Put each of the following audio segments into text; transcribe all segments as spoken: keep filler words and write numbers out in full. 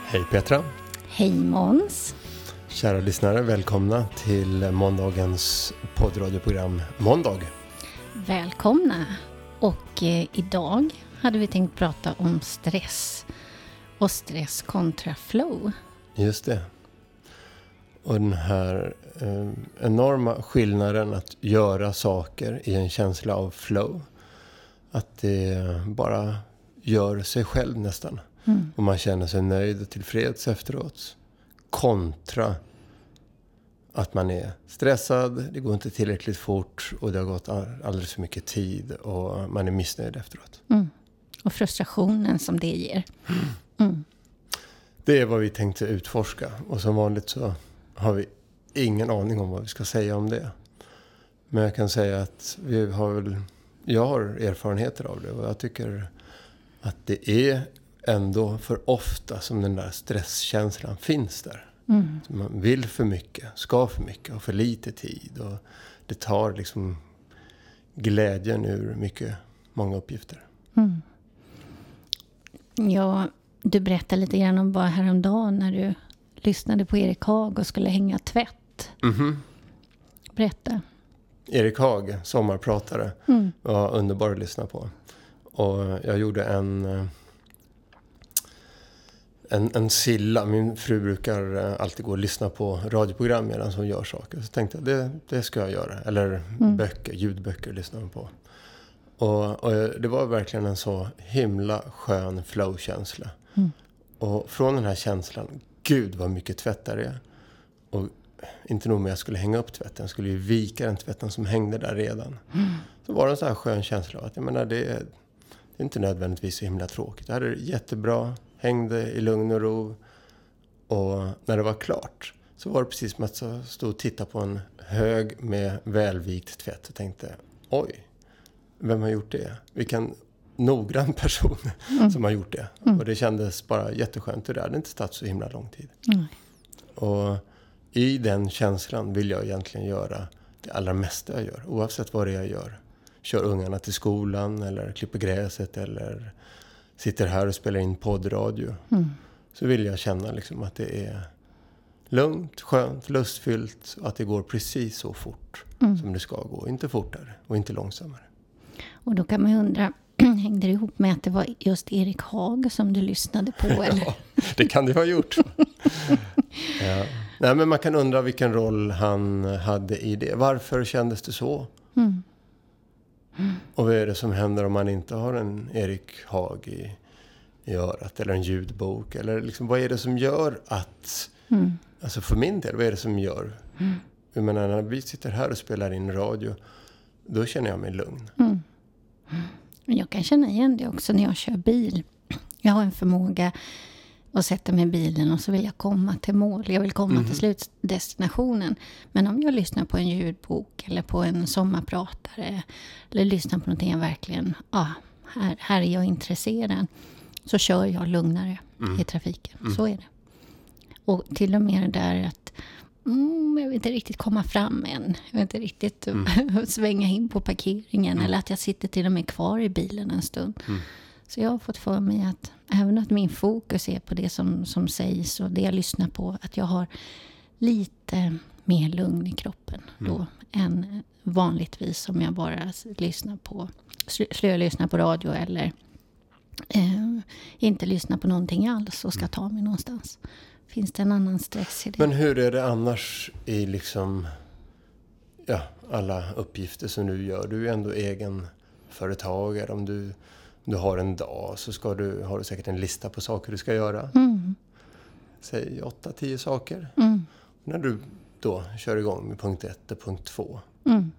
Hej Petra. Hej Måns. Kära lyssnare, välkomna till måndagens poddradioprogram Måndag. Välkomna. Och eh, idag hade vi tänkt prata om stress. Och stress kontra flow. Just det. Och den här eh, enorma skillnaden att göra saker i en känsla av flow. Att det bara gör sig själv nästan. Mm. Och man känner sig nöjd och tillfreds efteråt. Kontra att man är stressad, det går inte tillräckligt fort och det har gått alldeles för mycket tid och man är missnöjd efteråt. Mm. Och frustrationen som det ger. Mm. Det är vad vi tänkte utforska. Och som vanligt så har vi ingen aning om vad vi ska säga om det. Men jag kan säga att vi har väl, jag har erfarenheter av det och jag tycker att det är ändå för ofta som den där stresskänslan finns där. Mm. Man vill för mycket, ska för mycket och för lite tid. Och det tar liksom glädjen ur mycket, många uppgifter. Mm. Ja, du berättade lite grann om bara häromdagen när du lyssnade på Erik Haag och skulle hänga tvätt. Mm-hmm. Berätta. Erik Haag, sommarpratare, mm. var underbar att lyssna på. Och jag gjorde en... En, en silla. Min fru brukar alltid gå och lyssna på radioprogram medan hon gör saker. Så tänkte jag, det, det ska jag göra. Eller mm. böcker, ljudböcker lyssnar hon på. Och, och det var verkligen en så himla skön flow-känsla. Mm. Och från den här känslan, gud vad mycket tvätt där är. Och inte nog med att jag skulle hänga upp tvätten. Jag skulle ju vika den tvätten som hängde där redan. Mm. Så var det en sån här skön känsla av att jag menar, det, är, det är inte nödvändigtvis så himla tråkigt. Det här är jättebra. Hängde i lugn och ro. Och när det var klart så var det precis som att jag stod och tittade på en hög med välvikt tvätt och tänkte, oj, vem har gjort det? Vilken noggrann person mm. som har gjort det. Mm. Och det kändes bara jätteskönt. Det hade inte tagit så himla lång tid. Mm. Och i den känslan vill jag egentligen göra det allra mesta jag gör. Oavsett vad det är jag gör. Kör ungarna till skolan eller klipper gräset eller... sitter här och spelar in poddradio. Mm. Så vill jag känna liksom att det är lugnt, skönt, lustfyllt. Och att det går precis så fort mm. som det ska gå. Inte fortare och inte långsammare. Och då kan man ju undra, hängde det ihop med att det var just Erik Haag som du lyssnade på? Eller? Ja, det kan det ha gjort. Ja. Nej, men man kan undra vilken roll han hade i det. Varför kändes det så? Mm. Mm. Och vad är det som händer om man inte har en Erik Haag i, i örat eller en ljudbok? Eller liksom, vad är det som gör att, mm. alltså för min del, vad är det som gör? Mm. Jag menar, när vi sitter här och spelar in radio, då känner jag mig lugn. Mm. Jag kan känna igen det också när jag kör bil. Jag har en förmåga att sätta mig i bilen och så vill jag komma till mål. Jag vill komma mm. till slutdestinationen. Men om jag lyssnar på en ljudbok eller på en sommarpratare eller lyssnar på någonting jag verkligen, ja, ah, här, här är jag intresserad, så kör jag lugnare mm. i trafiken. Mm. Så är det. Och till och med det där att mm, jag vill inte riktigt komma fram än. Jag vill inte riktigt mm. svänga in på parkeringen mm. eller att jag sitter till och med kvar i bilen en stund. Mm. Så jag har fått för mig att även att min fokus är på det som, som sägs och det jag lyssnar på, att jag har lite mer lugn i kroppen mm. då än vanligtvis om jag bara lyssnar på, slö lyssnar på radio eller eh, inte lyssnar på någonting alls och ska mm. ta mig någonstans. Finns det en annan stress i det? Men hur är det annars i liksom, ja, alla uppgifter som du gör? Du är ändå egen företagare. Om du du har en dag så ska du, har du säkert en lista på saker du ska göra. Mm. Säg åtta, tio saker. Mm. När du då kör igång med punkt ett och punkt två. Mm.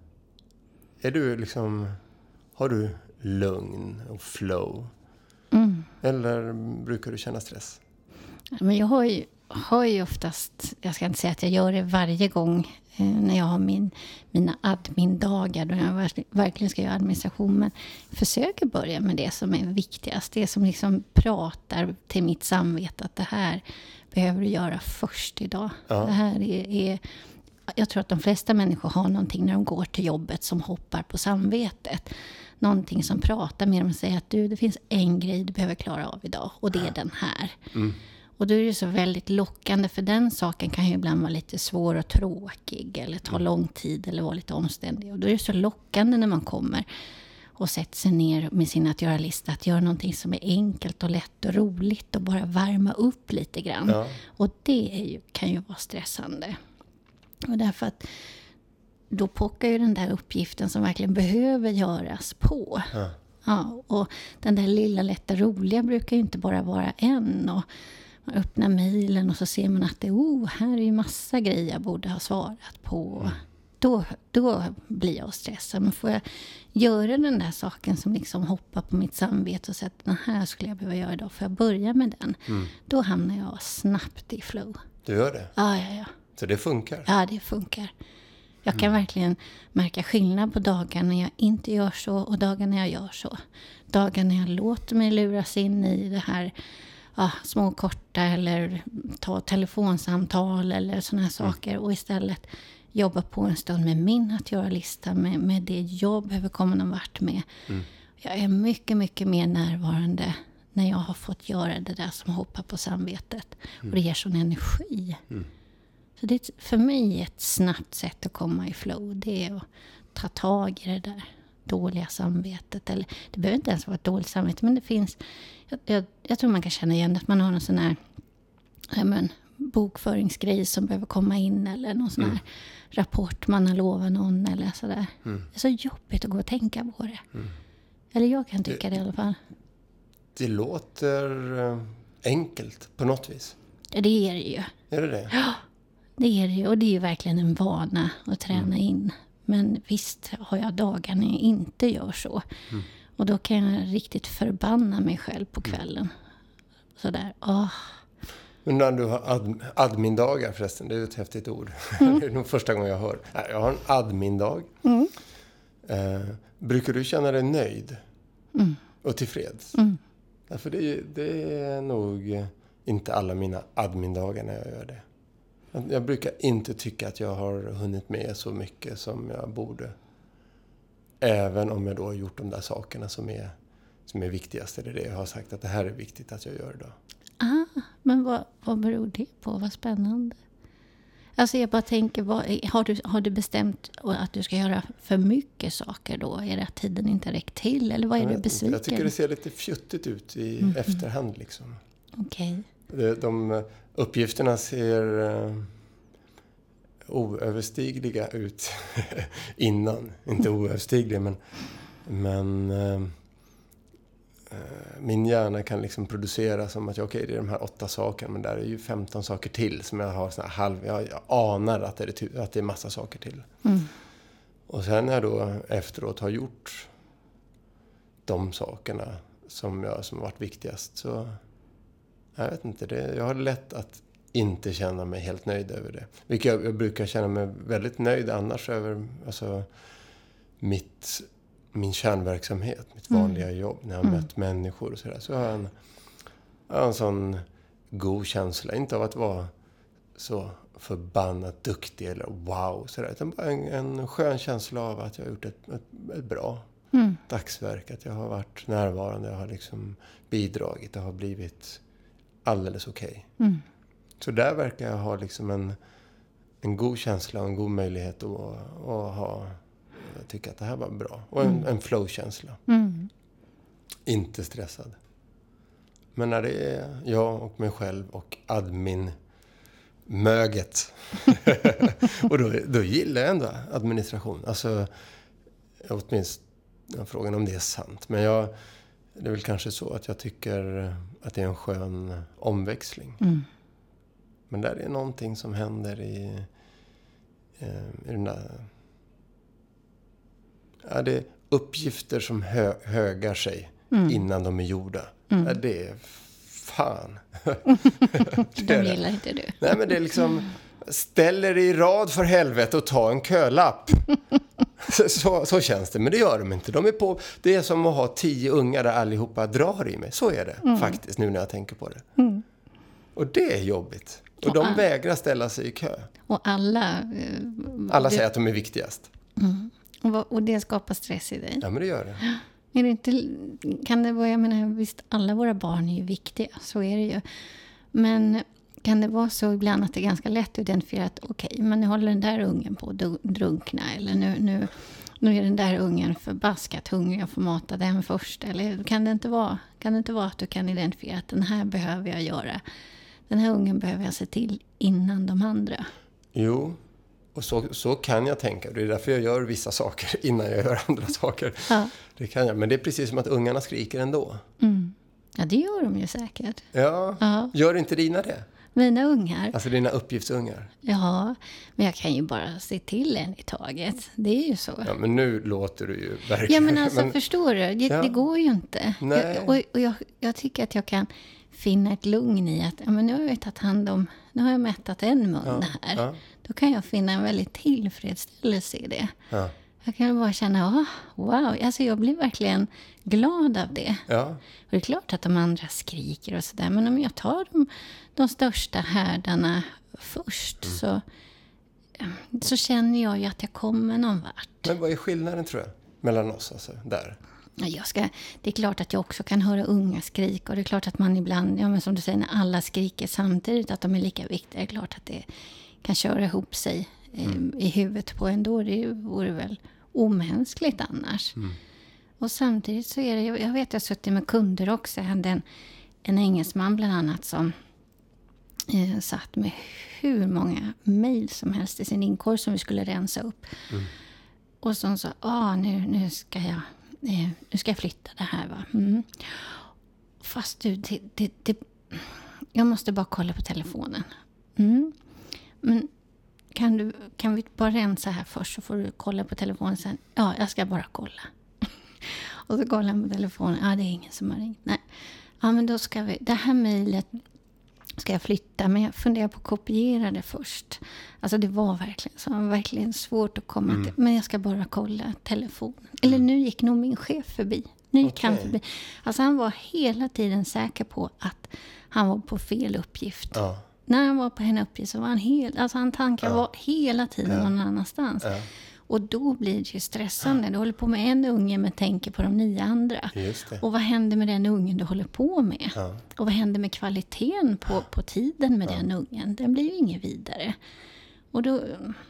Är du liksom, har du lugn och flow? Mm. Eller brukar du känna stress? Men jag har ju, har ju oftast, jag ska inte säga att jag gör det varje gång eh, när jag har min, mina admin-dagar då jag verkligen ska göra administration, men försöker börja med det som är viktigast, det som liksom pratar till mitt samvete att det här behöver du göra först idag. Ja. Det här är, är, jag tror att de flesta människor har någonting när de går till jobbet som hoppar på samvetet. Någonting som pratar med dem och säger att du, det finns en grej du behöver klara av idag och det är den här. Mm. Och då är det så väldigt lockande, för den saken kan ju ibland vara lite svår och tråkig eller ta lång tid eller vara lite omständig. Och då är det så lockande när man kommer och sätter sig ner med sin att göra-lista att göra någonting som är enkelt och lätt och roligt och bara värma upp lite grann. Ja. Och det är ju, kan ju vara stressande. Och därför att då pockar ju den där uppgiften som verkligen behöver göras på. Ja. Ja, och den där lilla lätta roliga brukar ju inte bara vara en. Och man öppnar mejlen och så ser man att det oh, här är ju massa grejer jag borde ha svarat på. Mm. Då, då blir jag stressad. Men får jag göra den där saken som liksom hoppar på mitt samvete och säger att den här skulle jag behöva göra idag. Får jag börja med den? Mm. Då hamnar jag snabbt i flow. Du gör det? Ja, ja, ja. Så det funkar? Ja, det funkar. Jag kan mm. verkligen märka skillnad på dagar när jag inte gör så och dagar när jag gör så. Dagar när jag låter mig luras in i det här ja, små korta eller ta telefonsamtal eller såna här saker. Mm. Och istället jobba på en stund med min att göra-lista, med, med det jag behöver komma någon vart med. Mm. Jag är mycket, mycket mer närvarande när jag har fått göra det där som hoppar på samvetet. Mm. Och det ger sån energi. Mm. Så det är för mig ett snabbt sätt att komma i flow. Det är att ta tag i det där dåliga samvetet. Eller, det behöver inte ens vara ett dåligt samvete. Men det finns, jag, jag, jag tror man kan känna igen att man har en sån här ja, men, bokföringsgrej som behöver komma in. Eller någon sån här mm. rapport man har lovat någon. Eller sådär. Mm. Det är så jobbigt att gå och tänka på det. Mm. Eller jag kan tycka det, det i alla fall. Det låter enkelt på något vis. Ja, det är det ju. Är det det? Ja. Det är det, och det är ju verkligen en vana att träna mm. in. Men visst har jag dagar när jag inte gör så. Mm. Och då kan jag riktigt förbanna mig själv på kvällen. Mm. Sådär, åh. Men när du har ad- admin-dagar förresten, det är ett häftigt ord. Mm. Det är nog första gången jag hör. Jag har en admin-dag. Mm. Eh, brukar du känna dig nöjd? Mm. Och tillfreds? Mm. Därför det, det är nog inte alla mina admin-dagar när jag gör det. Jag brukar inte tycka att jag har hunnit med så mycket som jag borde. Även om jag då har gjort de där sakerna som är, som är viktigast. Eller det jag har sagt att det här är viktigt att jag gör idag. Ah, men vad, vad beror det på? Vad spännande. Alltså jag bara tänker, vad, har, du, har du bestämt att du ska göra för mycket saker då? Är det att tiden inte räckt till? Eller vad är du besviken? Jag tycker det ser lite fjuttigt ut i mm. efterhand liksom. Okej. Okay. De uppgifterna ser uh, oöverstigliga ut innan. Inte oöverstigliga, men, men uh, min hjärna kan liksom producera som att okej, okay, det är de här åtta sakerna, men där är ju femton saker till som jag har såna här halv, jag, jag anar att det är, att det är massa saker till. Mm. Och sen när jag då efteråt har gjort de sakerna som jag som har varit viktigast, så jag vet inte, det, jag har lätt att inte känna mig helt nöjd över det. Vilket jag, jag brukar känna mig väldigt nöjd annars över alltså, mitt, min kärnverksamhet, mitt vanliga mm. jobb. När jag har mm. mött människor och sådär. Så jag har en, jag har en sån god känsla. Inte av att vara så förbannat duktig eller wow. Sådär, utan bara en, en skön känsla av att jag har gjort ett, ett, ett bra mm. dagsverk. Att jag har varit närvarande. Jag har liksom bidragit. Det har blivit alldeles okej. Okay. Mm. Så där verkar jag ha liksom en, en god känsla och en god möjlighet att, att ha, jag tycker att det här var bra. Och en, mm. en flow-känsla. Mm. Inte stressad. Men när det är jag och mig själv och admin möget. och då, då gillar jag ändå administration. Alltså, åtminstone frågan om det är sant. Men jag, det är väl kanske så att jag tycker att det är en skön omväxling. Mm. Men där är någonting som händer i, i den där... Ja, det är uppgifter som hö, högar sig mm. innan de är gjorda. Mm. Ja, det är fan. det är gillar inte du. Nej, men det är liksom... Ställer i rad för helvete och ta en kölapp. så, så känns det, men det gör de inte. De är på, det är som att ha tio ungar där allihopa drar i mig. Så är det mm. faktiskt nu när jag tänker på det. Mm. Och det är jobbigt. Och, och de all... vägrar ställa sig i kö. Och alla... Uh, alla det... säger att de är viktigast. Mm. Och, och det skapar stress i dig. Ja, men det gör det. Är det inte, kan det vara, jag menar, visst alla våra barn är ju viktiga, så är det ju. Men kan det vara så ibland att det är ganska lätt att identifiera att okej, okay, men nu håller den där ungen på att drunkna, eller nu, nu, nu är den där ungen förbaskat hungrig, jag får mata den först. Eller kan det inte vara, kan det inte vara att du kan identifiera att den här behöver jag göra, den här ungen behöver jag se till innan de andra? Jo, och så, så kan jag tänka. Det är därför jag gör vissa saker innan jag gör andra saker. Ja. Det kan jag, men det är precis som att ungarna skriker ändå. Mm. Ja, det gör de ju säkert. Ja, ja. Gör inte dina det? Mina ungar? Alltså dina uppgiftsungar? Ja, men jag kan ju bara se till en i taget. Det är ju så. Ja, men nu låter du ju verkligen... Ja, men alltså men... förstår du? Det, ja. det går ju inte. Nej. Jag, och och jag, jag tycker att jag kan finna ett lugn i att ja, men nu har jag tagit hand om... Nu har jag mättat en mun ja. här. Ja. Då kan jag finna en väldigt tillfredsställelse i det. Ja. Jag kan bara känna, oh, wow, alltså jag blir verkligen glad av det. Ja. Och det är klart att de andra skriker och sådär, men om jag tar de, de största härdarna först mm. så, så känner jag ju att jag kommer någon vart. Men vad är skillnaden, tror jag, mellan oss alltså, där? Jag ska, det är klart att jag också kan höra unga skrika, och det är klart att man ibland, ja men som du säger, när alla skriker samtidigt, att de är lika viktiga, det är klart att det kan köra ihop sig mm. i huvudet på en, då det vore väl omänskligt annars. Mm. Och samtidigt så är det, jag vet jag har suttit med kunder också, jag hade en, en engelsman bland annat som eh, satt med hur många mejl som helst i sin inkorg som vi skulle rensa upp. Mm. Och så sa, ah, nu, nu ska jag eh, nu ska jag flytta det här, va. Mm. Fast du, det, det, det, jag måste bara kolla på telefonen. Mm. Men kan, du, kan vi bara rensa här först, så får du kolla på telefonen sen. Ja, jag ska bara kolla. Och så kollar han på telefonen. Ja, det är ingen som har ringt. Nej. Ja, men då ska vi... Det här mejlet ska jag flytta, men jag funderar på att kopiera det först. Alltså det var verkligen så. Verkligen svårt att komma mm. till. Men jag ska bara kolla telefonen. Eller mm. nu gick nog min chef förbi. Nu gick okay. han förbi. Alltså han var hela tiden säker på att han var på fel uppgift. Ja. När han var på en uppgift så var han helt... Alltså han tankar ja. var hela tiden ja. någon annanstans. Ja. Och då blir det ju stressande. Ja. Du håller på med en unge men tänker på de nio andra. Just det. Och vad händer med den ungen du håller på med? Ja. Och vad händer med kvaliteten på, på tiden med ja. den ungen? Den blir ju inget vidare. Och då...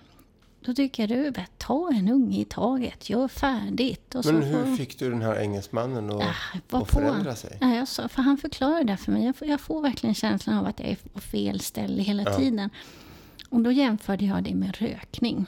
Då tycker jag du vet, ta en unge i taget, gör färdigt. Och men så hur får... fick du den här engelsmannen att, ja, att förändra sig? Ja, jag sa, för han förklarar det för mig. Jag får, jag får verkligen känslan av att jag är på fel ställe hela ja. tiden. Och då jämförde jag det med rökning.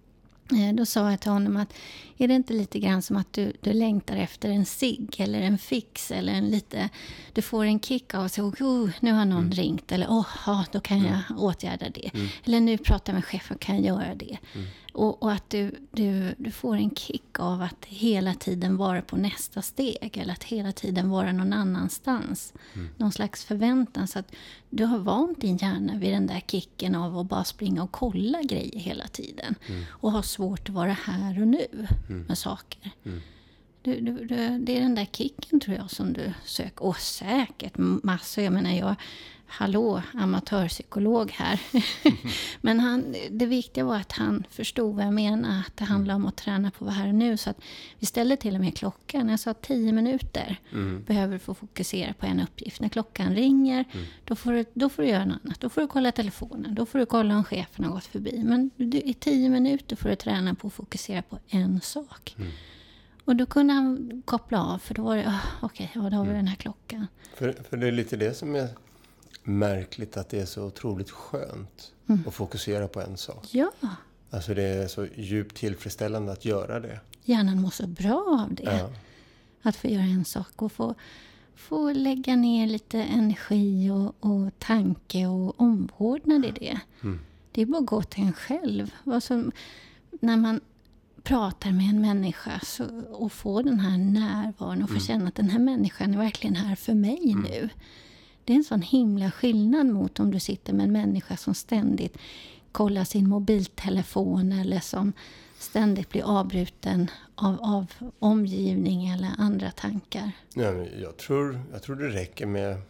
Då sa jag till honom att är det inte lite grann som att du, du längtar efter en cigg eller en fix eller en lite, du får en kick av så oh, nu har någon mm. ringt eller åh, oh, då kan jag mm. åtgärda det. Mm. Eller nu pratar jag med chefen, kan jag göra det. Mm. Och, och att du, du, du får en kick av att hela tiden vara på nästa steg eller att hela tiden vara någon annanstans. Mm. Någon slags förväntan, så att du har vant din hjärna vid den där kicken av att bara springa och kolla grejer hela tiden. Mm. Och ha svårt att vara här och nu mm. med saker. Mm. Du, du, du, det är den där kicken tror jag som du söker. Och säkert massor. Jag menar jag, hallå, amatörpsykolog här. Men han, det viktiga var att han förstod vad jag menar. Att det handlar om att träna på vad här och nu. Så att vi ställde till och med klockan. Jag sa tio minuter mm. behöver du få fokusera på en uppgift. När klockan ringer, mm. då, får du, då får du göra något annat. Då får du kolla telefonen. Då får du kolla om chefen har gått förbi. Men du, i tio minuter får du träna på att fokusera på en sak. Mm. Och då kunde han koppla av, för då var det, oh, okej, okay, ja, då har vi den här klockan. För, för det är lite det som är märkligt, att det är så otroligt skönt mm. att fokusera på en sak. Ja. Alltså det är så djupt tillfredsställande att göra det. Hjärnan mår så bra av det. Ja. Att få göra en sak och få, få lägga ner lite energi och, och tanke och omvårdnad i det. Mm. Det är bara att gå till en själv. Alltså, när man pratar med en människa så, och får den här närvaron och får mm. känna att den här människan är verkligen här för mig mm. nu. Det är en sån himla skillnad mot om du sitter med en människa som ständigt kollar sin mobiltelefon eller som ständigt blir avbruten av, av omgivning eller andra tankar. Ja, men jag, tror, jag tror det räcker med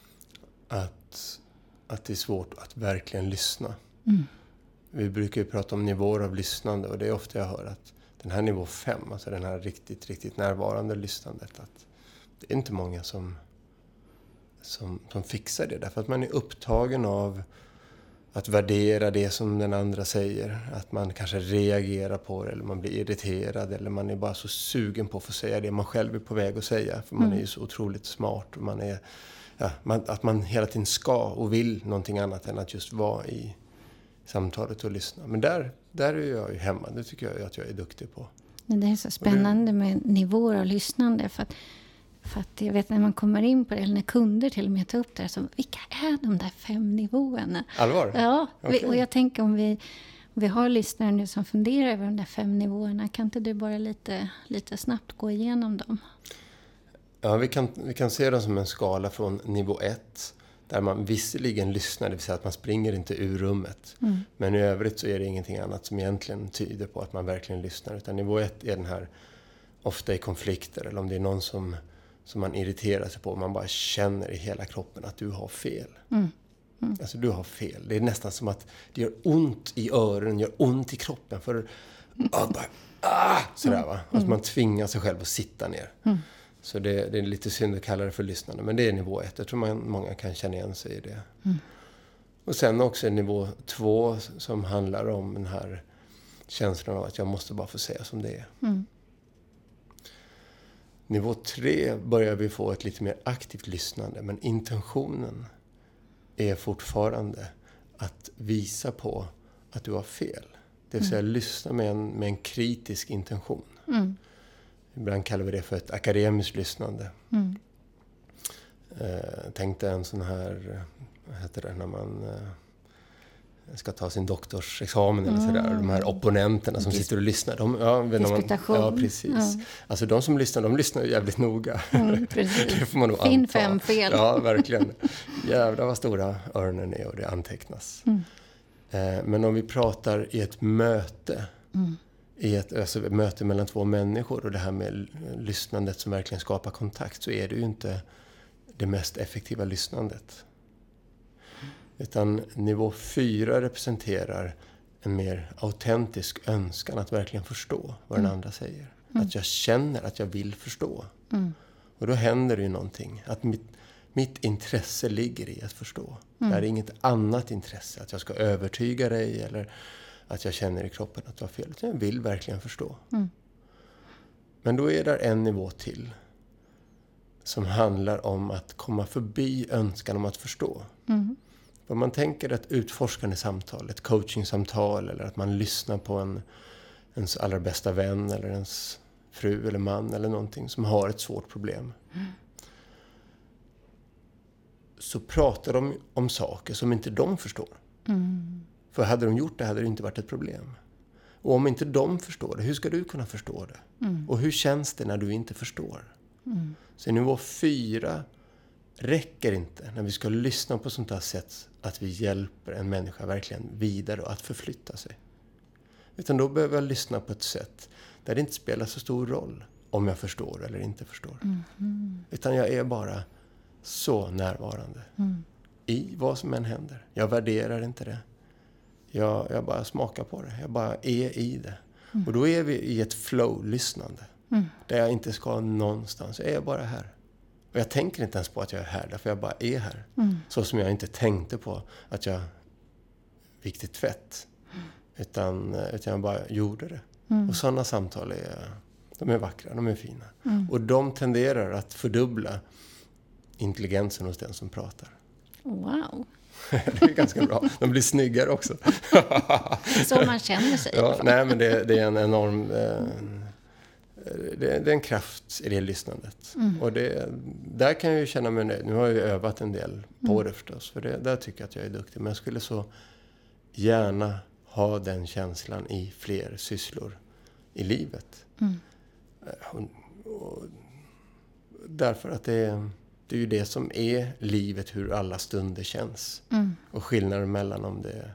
att, att det är svårt att verkligen lyssna. Mm. Vi brukar ju prata om nivåer av lyssnande, och det är ofta jag hör att den här nivå fem, alltså den här riktigt, riktigt närvarande lyssnandet, att det är inte många som, som, som fixar det. Därför att man är upptagen av att värdera det som den andra säger. Att man kanske reagerar på det, eller man blir irriterad, eller man är bara så sugen på att få säga det man själv är på väg att säga. För man mm. är ju så otroligt smart. Och man är, ja, man, att man hela tiden ska och vill någonting annat än att just vara i samtalet och lyssna. Men där, där är jag ju hemma. Det tycker jag att jag är duktig på. Men det är så spännande med nivåer av lyssnande. För att, för att jag vet när man kommer in på det, eller när kunder till och med tar upp det, så vilka är de där fem nivåerna? Allvar? Ja, okay. vi, och jag tänker om vi, om vi har lyssnare nu som funderar över de där fem nivåerna, kan inte du bara lite, lite snabbt gå igenom dem? Ja, vi kan, vi kan se dem som en skala från nivå ett. Där man visserligen lyssnar, det vill säga att man springer inte ur rummet. Mm. Men i övrigt så är det ingenting annat som egentligen tyder på att man verkligen lyssnar. Utan nivå ett är den här, ofta i konflikter, eller om det är någon som, som man irriterar sig på. Man bara känner i hela kroppen att du har fel. Mm. Mm. Alltså du har fel. Det är nästan som att det gör ont i öronen, gör ont i kroppen. För mm. ah, bara, ah, sådär va. Och så man tvingar sig själv att sitta ner. Mm. Så det, det är lite synd att kalla det för lyssnande. Men det är nivå ett. Jag tror man, många kan känna igen sig i det. Mm. Och sen också nivå två som handlar om den här känslan av att jag måste bara få säga som det är. Mm. Nivå tre börjar vi få ett lite mer aktivt lyssnande. Men intentionen är fortfarande att visa på att du har fel. Det vill säga mm. lyssna med en, med en kritisk intention. Mm. Ibland kallar vi det för ett akademiskt lyssnande. Mm. Eh, tänkte en sån här, vad heter det, när man eh, ska ta sin doktorsexamen eller mm. sådär. De här opponenterna som Dis- sitter och lyssnar. De, ja, Disputation. Man, ja, precis. Ja. Alltså de som lyssnar, de lyssnar ju jävligt noga. Mm, precis. Det får man nog Finn anta. fem fel. Ja, verkligen. Jävlar vad stora öronen är och det antecknas. Mm. Eh, men om vi pratar i ett möte... Mm. i ett alltså, möte mellan två människor och det här med lyssnandet som verkligen skapar kontakt, så är det ju inte det mest effektiva lyssnandet. Utan nivå fyra representerar en mer autentisk önskan att verkligen förstå vad den mm. andra säger. Mm. Att jag känner att jag vill förstå. Mm. Och då händer det ju någonting. Att mitt, mitt intresse ligger i att förstå. Mm. Det är inget annat intresse. Att jag ska övertyga dig eller att jag känner i kroppen att du har fel. Jag vill verkligen förstå. Mm. Men då är det en nivå till. Som handlar om att komma förbi önskan om att förstå. Mm. Om man tänker ett utforskande samtal, ett coachingsamtal, eller att man lyssnar på en, ens allra bästa vän eller ens fru eller man eller någonting som har ett svårt problem. Mm. Så pratar de om saker som inte de förstår. Mm. För hade de gjort det hade det inte varit ett problem. Och om inte de förstår det, hur ska du kunna förstå det? Mm. Och hur känns det när du inte förstår? Mm. Så nivå fyra räcker inte när vi ska lyssna på sånt här sätt att vi hjälper en människa verkligen vidare och att förflytta sig. Utan då behöver jag lyssna på ett sätt där det inte spelar så stor roll om jag förstår eller inte förstår. Mm. Utan jag är bara så närvarande mm. i vad som än händer. Jag värderar inte det. Jag, jag bara smakar på det. Jag bara är i det. Mm. Och då är vi i ett flow-lyssnande. Mm. Där jag inte ska någonstans. Jag är bara här. Och jag tänker inte ens på att jag är här. Därför jag bara är här. Mm. Så som jag inte tänkte på att jag viktigt tvätt. Mm. Utan, utan jag bara gjorde det. Mm. Och sådana samtal är, de är vackra. De är fina. Mm. Och de tenderar att fördubbla intelligensen hos den som pratar. Wow. Det är ganska bra. De blir snyggare också. Så man känner sig. Ja, nej, men det, det är en enorm... Eh, det, det är en kraft i det lyssnandet. Mm. Och det, där kan jag ju känna mig nöjd. Nu har jag ju övat en del på mm. det förstås. För det, där tycker jag att jag är duktig. Men jag skulle så gärna ha den känslan i fler sysslor i livet. Mm. Och, och, därför att det är... Det är ju det som är livet, hur alla stunder känns. Mm. Och skillnaden mellan om det...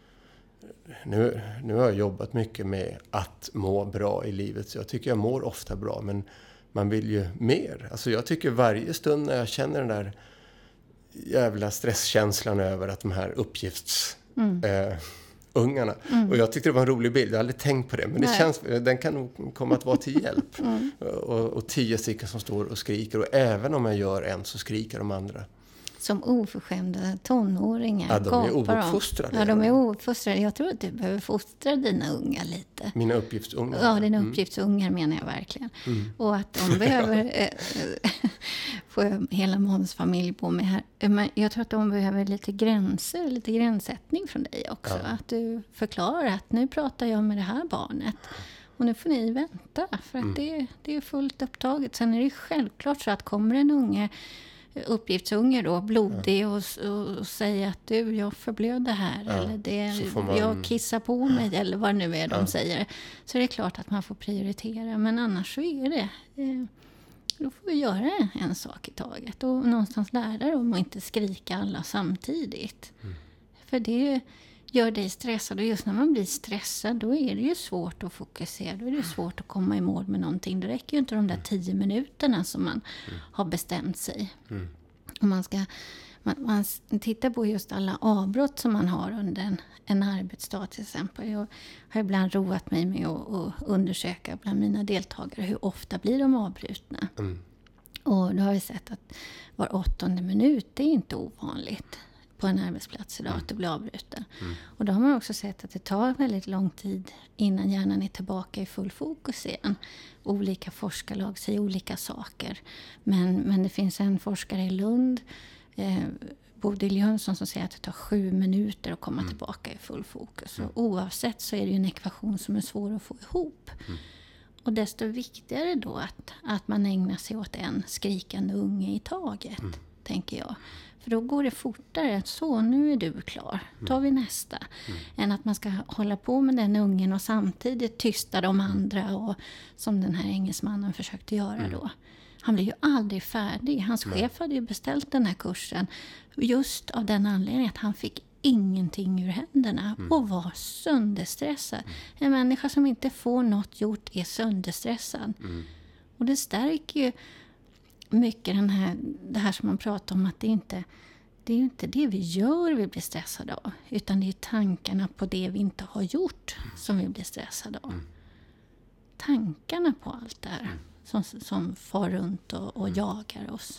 Nu, nu har jag jobbat mycket med att må bra i livet. Så jag tycker jag mår ofta bra, men man vill ju mer. Alltså jag tycker varje stund när jag känner den där jävla stresskänslan över att de här uppgifts... Mm. Eh, ungarna. Mm. Och jag tyckte det var en rolig bild. Jag hade aldrig tänkt på det. Men det känns, den kan nog komma att vara till hjälp. Mm. Och, och tio stycken som står och skriker. Och även om jag gör en så skriker de andra. som oförskämda tonåringar. Ja, de är ouppfostrade. Ja, de är ouppfostrade. Jag tror att du behöver fostra dina unga lite. Mina uppgiftsungar? Ja, dina mm. uppgiftsungar menar jag verkligen. Mm. Och att de behöver... få hela Måns familj på mig här. Men jag tror att de behöver lite gränser, lite gränssättning från dig också. Ja. Att du förklarar att nu pratar jag med det här barnet. Och nu får ni vänta, för att mm. det, det är fullt upptaget. Sen är det självklart så att kommer en unge, uppgiftsunge då, blodig ja. och, och, och säger att du, jag förblöder här. Ja. Eller det, man... jag kissar på mig, eller vad nu är de ja. säger. Så är det klart att man får prioritera. Men annars så är det... Eh, då får vi göra en sak i taget. Och någonstans lära dem att inte skrika alla samtidigt. Mm. För det gör dig stressad. Och just när man blir stressad, då är det ju svårt att fokusera. Då är det svårt att komma i mål med någonting. Det räcker ju inte de där tio minuterna som man mm. har bestämt sig. Mm. Och man ska... Man, man tittar på just alla avbrott som man har under en, en arbetsdag till exempel. Jag har ibland roat mig med att, att undersöka bland mina deltagare hur ofta blir de avbrutna. Mm. Och då har vi sett att var åttonde minut, det är inte ovanligt på en arbetsplats idag mm. att det blir avbruten. Mm. Och då har man också sett att det tar väldigt lång tid innan hjärnan är tillbaka i full fokus igen. Olika forskarlag säger olika saker. Men, men det finns en forskare i Lund, Eh, Bodil Jönsson, som säger att det tar sju minuter att komma mm. tillbaka i full fokus. Mm. Och oavsett så är det ju en ekvation som är svår att få ihop. Mm. Och desto viktigare då att, att man ägnar sig åt en skrikande unge i taget, mm. tänker jag. För då går det fortare. Så, nu är du klar. Då tar vi nästa. Mm. Än att man ska hålla på med den ungen och samtidigt tysta de andra. Och, som den här engelsmannen försökte göra mm. då. Han blev ju aldrig färdig. Hans Nej. chef hade ju beställt den här kursen just av den anledningen att han fick ingenting ur händerna mm. och var sönderstressad. Mm. En människa som inte får något gjort är sönderstressad. Mm. Och det stärker ju mycket den här, det här som man pratar om, att det inte det är ju inte det vi gör vi blir stressade av, utan det är tankarna på det vi inte har gjort som vi blir stressade av. Mm. Tankarna på allt det här. Mm. Som, som far runt och, och mm. jagar oss.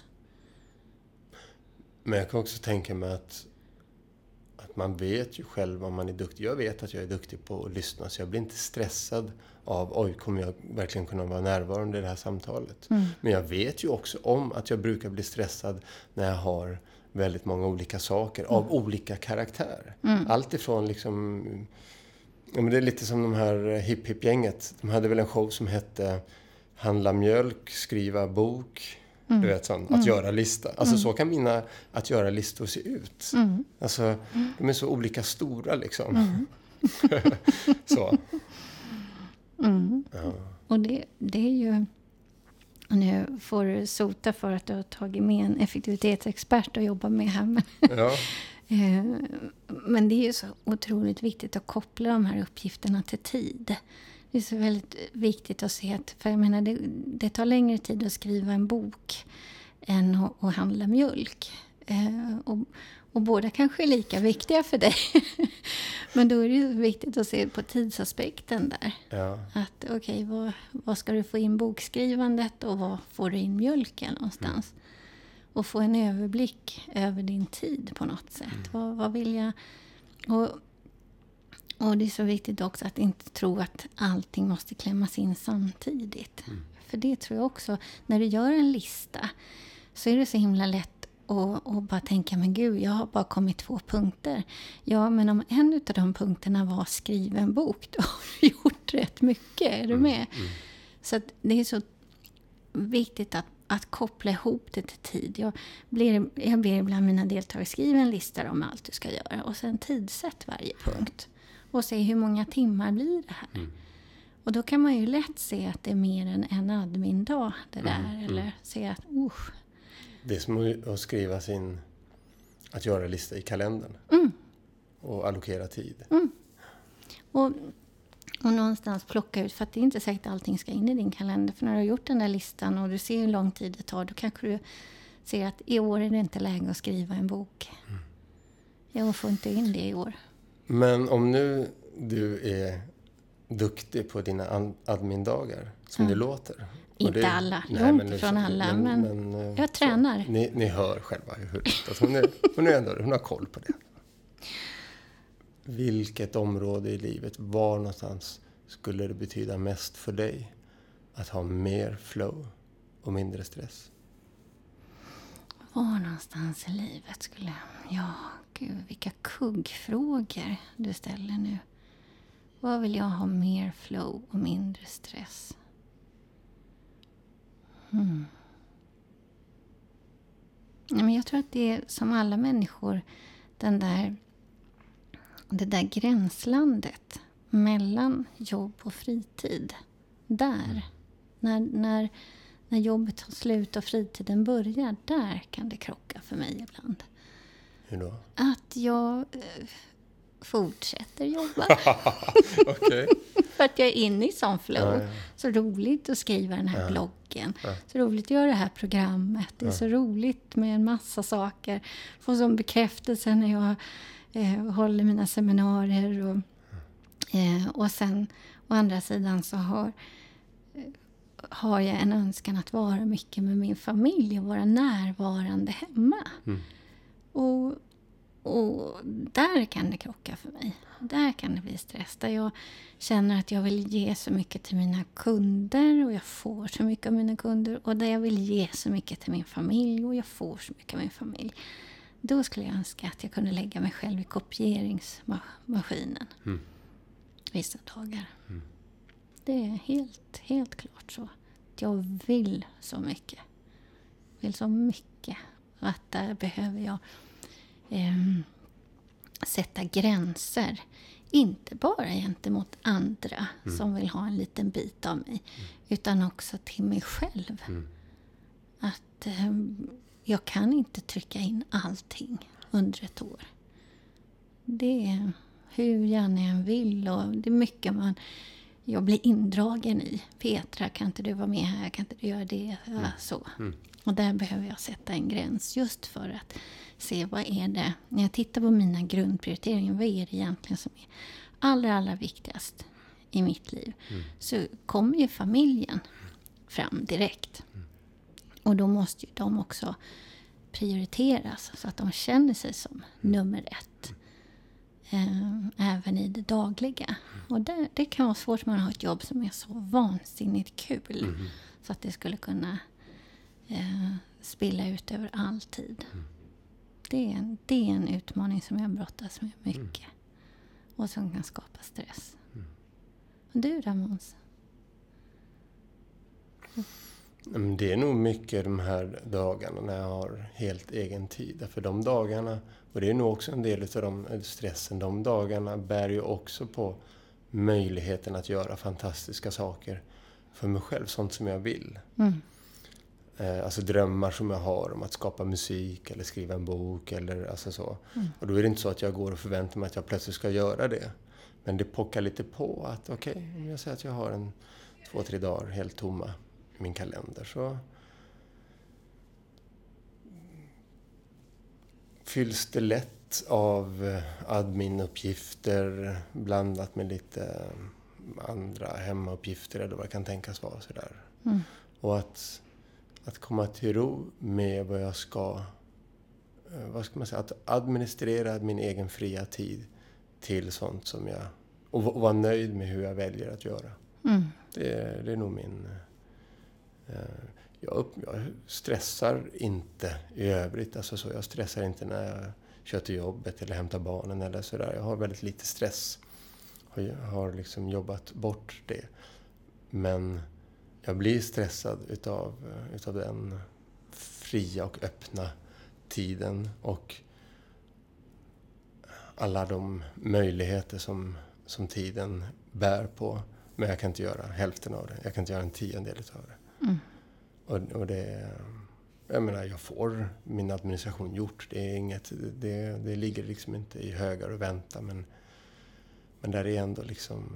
Men jag kan också tänka mig att, att man vet ju själv om man är duktig. Jag vet att jag är duktig på att lyssna, så jag blir inte stressad av oj, kommer jag verkligen kunna vara närvarande i det här samtalet. Mm. Men jag vet ju också om att jag brukar bli stressad när jag har väldigt många olika saker mm. av olika karaktär. Mm. Allt ifrån liksom... Ja, men det är lite som de här hip-hip-gänget. De hade väl en show som hette... handla mjölk, skriva bok, mm. du vet sån, att mm. göra lista. Alltså mm. så kan mina att göra listor se ut. Mm. Alltså, mm. de är så olika stora liksom. Mm. så. Mm. Ja. Och det, det är ju... Nu får du sota för att du har tagit med en effektivitetsexpert och jobbar med här. Men, ja. men det är ju så otroligt viktigt att koppla de här uppgifterna till tid. Det är så väldigt viktigt att se att, för jag menar, det, det tar längre tid att skriva en bok än att, att handla mjölk. Eh, och, och båda kanske är lika viktiga för dig. Men då är det viktigt att se på tidsaspekten där. Ja. Att okej, okay, vad, vad ska du få in bokskrivandet och vad får du in mjölken någonstans? Mm. Och få en överblick över din tid på något sätt. Mm. Vad, vad vill jag... Och, Och det är så viktigt också att inte tro att allting måste klämmas in samtidigt. Mm. För det tror jag också, när du gör en lista så är det så himla lätt att, att bara tänka, men gud, jag har bara kommit två punkter. Ja, men om en av de punkterna var skriva en bok, då har du gjort rätt mycket, är du med? Mm. Mm. Så att det är så viktigt att, att koppla ihop det till tid. Jag, blir, jag ber ibland mina deltagare skriva en lista om allt du ska göra och sen tidsätt varje punkt. Och se hur många timmar blir det här. Mm. Och då kan man ju lätt se att det är mer än en admin-dag det där. Mm. Eller mm. se att, usch. Det är som att skriva sin, att göra lista i kalendern. Mm. Och allokera tid. Mm. Och, och någonstans plocka ut, för att det är inte säkert att allting ska in i din kalender. För när du har gjort den där listan och du ser hur lång tid det tar, då kanske du ser att i år är det inte läge att skriva en bok. Mm. Jag får inte in det i år. Men om nu du är duktig på dina admin-dagar, som ja. det låter. Inte det, alla, nej, långt men, ifrån alla, men, men jag så, tränar. Ni, ni hör själva hur alltså, hon, är, hon, är ändå, hon har koll på det. Vilket område i livet, var någonstans skulle det betyda mest för dig att ha mer flow och mindre stress? Var någonstans i livet skulle... Ja, gud, vilka kuggfrågor du ställer nu. Var vill jag ha mer flow och mindre stress? Hmm. Ja, men jag tror att det är som alla människor, den där, det där gränslandet mellan jobb och fritid. Där, när, när, när jobbet tar slut och fritiden börjar, där kan det krocka för mig ibland. Hur då? Att jag eh, fortsätter jobba. Okej. För att jag är inne i sån flow. Ja, ja. Så roligt att skriva den här Ja. bloggen. Ja. Så roligt att göra det här programmet. Det är Ja. så roligt med en massa saker. Få som bekräftelse när jag eh, håller mina seminarier. Och, eh, och sen å andra sidan så har, eh, har jag en önskan att vara mycket med min familj och vara närvarande hemma. Mm. Och, och där kan det krocka för mig. Där kan det bli stress. Där jag känner att jag vill ge så mycket till mina kunder. Och jag får så mycket av mina kunder. Och där jag vill ge så mycket till min familj. Och jag får så mycket av min familj. Då skulle jag önska att jag kunde lägga mig själv i kopieringsmaskinen. Mm. Vissa dagar. Mm. Det är helt, helt klart så. Jag vill så mycket. Vill så mycket. Och att där behöver jag eh, sätta gränser. Inte bara gentemot andra mm. som vill ha en liten bit av mig. Mm. Utan också till mig själv. Mm. Att eh, jag kan inte trycka in allting under ett år. Det är hur gärna jag än vill. Och det är mycket man... Jag blir indragen i. Petra, kan inte du vara med här? Kan inte du göra det? Ja, så. Mm. Och där behöver jag sätta en gräns. Just för att se vad är det. När jag tittar på mina grundprioriteringar. Vad är det egentligen som är allra, allra viktigast i mitt liv? Mm. Så kommer ju familjen fram direkt. Mm. Och då måste ju de också prioriteras. Så att de känner sig som mm. nummer ett. Även i det dagliga. Mm. Och det, det kan vara svårt när man har ett jobb som är så vansinnigt kul. Mm. Så att det skulle kunna eh, spilla ut över all tid. Mm. Det, är en, det är en utmaning som jag brottas med mycket. Mm. Och som kan skapa stress. Mm. Och du då, Måns? Mm. Det är nog mycket de här dagarna när jag har helt egen tid. För de dagarna, och det är nog också en del av de stressen, de dagarna bär ju också på möjligheten att göra fantastiska saker för mig själv, sånt som jag vill. Mm. Eh, alltså drömmar som jag har om att skapa musik eller skriva en bok eller alltså så. Mm. Och då är det inte så att jag går och förväntar mig att jag plötsligt ska göra det. Men det pockar lite på att okej, okay, om jag säger att jag har en två, tre dagar helt tomma i min kalender så fylls det lätt av adminuppgifter blandat med lite andra hemmauppgifter eller vad det kan tänkas vara. Sådär. Mm. Och att, att komma till ro med vad jag ska, vad ska man säga, att administrera min egen fria tid till sånt som jag, och, och vara nöjd med hur jag väljer att göra. Mm. Det, det är nog min... Jag, upp, jag stressar inte i övrigt. Alltså så, jag stressar inte när jag kör till jobbet eller hämtar barnen eller sådär. Jag har väldigt lite stress. Jag har liksom jobbat bort det. Men jag blir stressad utav, utav den fria och öppna tiden. Och alla de möjligheter som, som tiden bär på. Men jag kan inte göra hälften av det. Jag kan inte göra en tiondel utav det. Mm. Och, och det, jag menar, jag får min administration gjort. Det är inget, det, det ligger liksom inte i högar och vänta, men, men där är ändå liksom,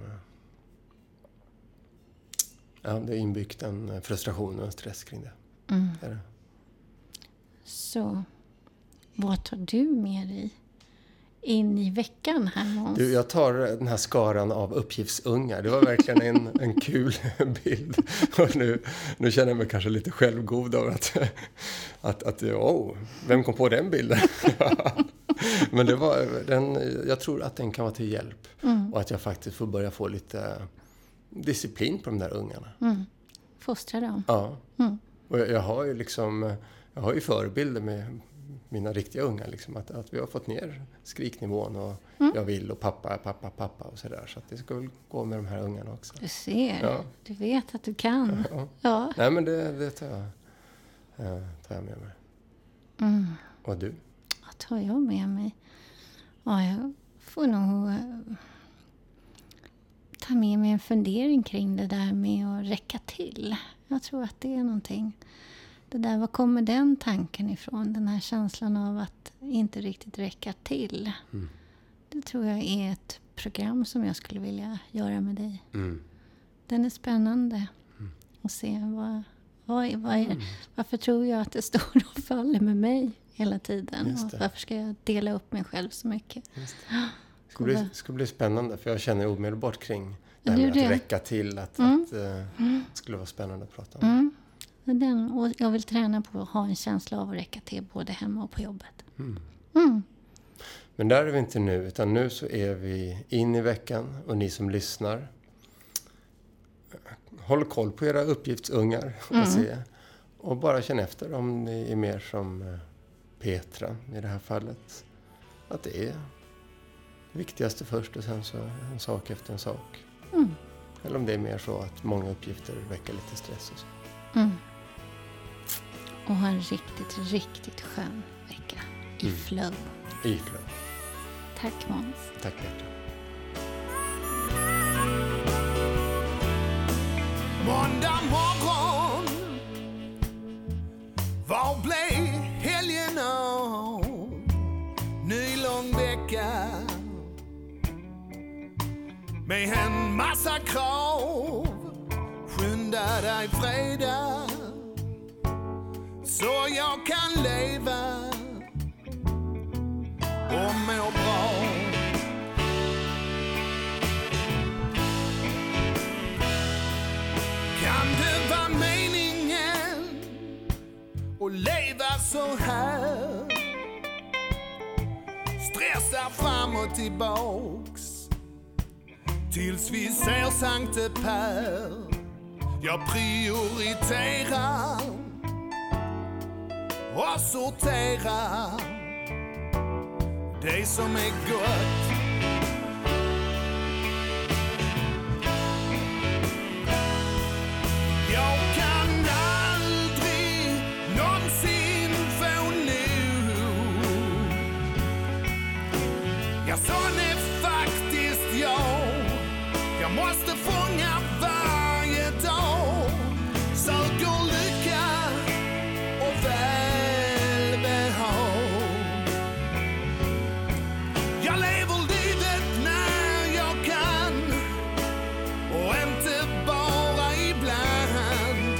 ja, det är inbyggt en frustration och en stress kring det. Mm. Det är det. Så, vad tar du med dig in i veckan här, Måns? Du, jag tar den här skaran av uppgiftsungar. Det var verkligen en, en kul bild. Och nu, nu känner jag mig kanske lite självgod över att, att, att oh, vem kom på den bilden? Men det var, den, jag tror att den kan vara till hjälp. Mm. Och att jag faktiskt får börja få lite disciplin på de där ungarna. Mm. Fostra dem. Ja. Mm. Och jag, jag har ju liksom, jag har ju förebilder med mina riktiga unga. Liksom, att, att vi har fått ner skriknivån och mm. jag vill och pappa, pappa, pappa och sådär. Så att det ska väl gå med de här ungarna också. Du ser, ja. Du vet att du kan. Ja. Ja. Nej, men det, det tar, jag, tar jag med mig. Mm. Och du? Vad tar jag med mig? Ja, jag får nog uh, ta med mig en fundering kring det där med att räcka till. Jag tror att det är någonting. Det där, var kommer den tanken ifrån? Den här känslan av att inte riktigt räcka till. Mm. Det tror jag är ett program som jag skulle vilja göra med dig. Mm. Den är spännande. Mm. Och se vad, vad, vad är, mm. varför tror jag att det står och faller med mig hela tiden. Och varför ska jag dela upp mig själv så mycket? Just det. Det ska bli, ska bli spännande, för jag känner omedelbart kring det här med det. att räcka till. Att, mm. att uh, mm. det skulle vara spännande att prata om. Mm. Den, och jag vill träna på att ha en känsla av att räcka till både hemma och på jobbet. Mm. Mm. Men där är vi inte nu, utan nu så är vi in i veckan. Och ni som lyssnar, håll koll på era uppgiftsungar och mm. se. Och bara känn efter om ni är mer som Petra i det här fallet. Att det är det viktigaste först och sen så en sak efter en sak. Mm. Eller om det är mer så att många uppgifter väcker lite stress och så. Mm. Och ha en riktigt, riktigt skön vecka i mm. flow. I flow. Tack, Måns. Tack, Petra. Måndag morgon, vad blev helgen av? Ny lång vecka med en massa krav. Skynda dig fredag så jag kan leva och må bra. Kan det vara meningen att leva så här? Stressa fram och tillbaks tills vi ser Sankte Per. Jag prioriterar och sorterar det som är gott. Jag kan aldrig någonsin få nog. Ja, sån är faktiskt jag. Jag måste fånga varje dag. Söker lycka och välbehag. Jag lever livet när jag kan och inte bara ibland.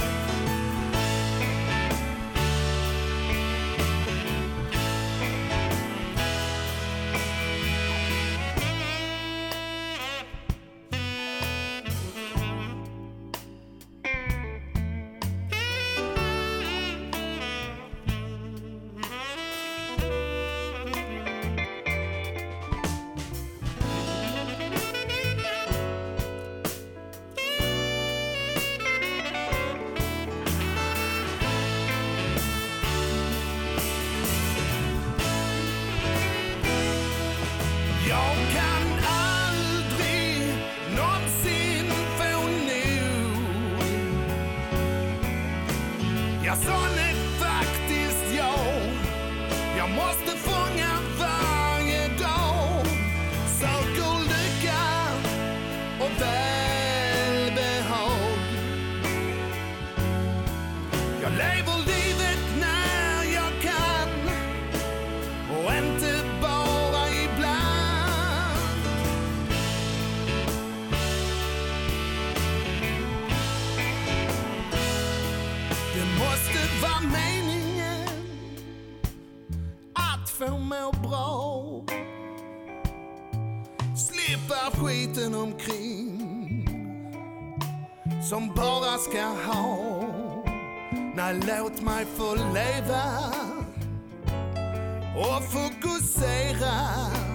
Jag kan aldrig någonsin få nog. Ja, sån är faktiskt jag. Jag måste fånga varje dag. Söker lycka och välbehag. Jag lever livet när jag kan och inte bara ibland. Det måste vara meningen att få må bra. tippar skiten omkring som bara ska ha. Nej, låt mig få leva och fokusera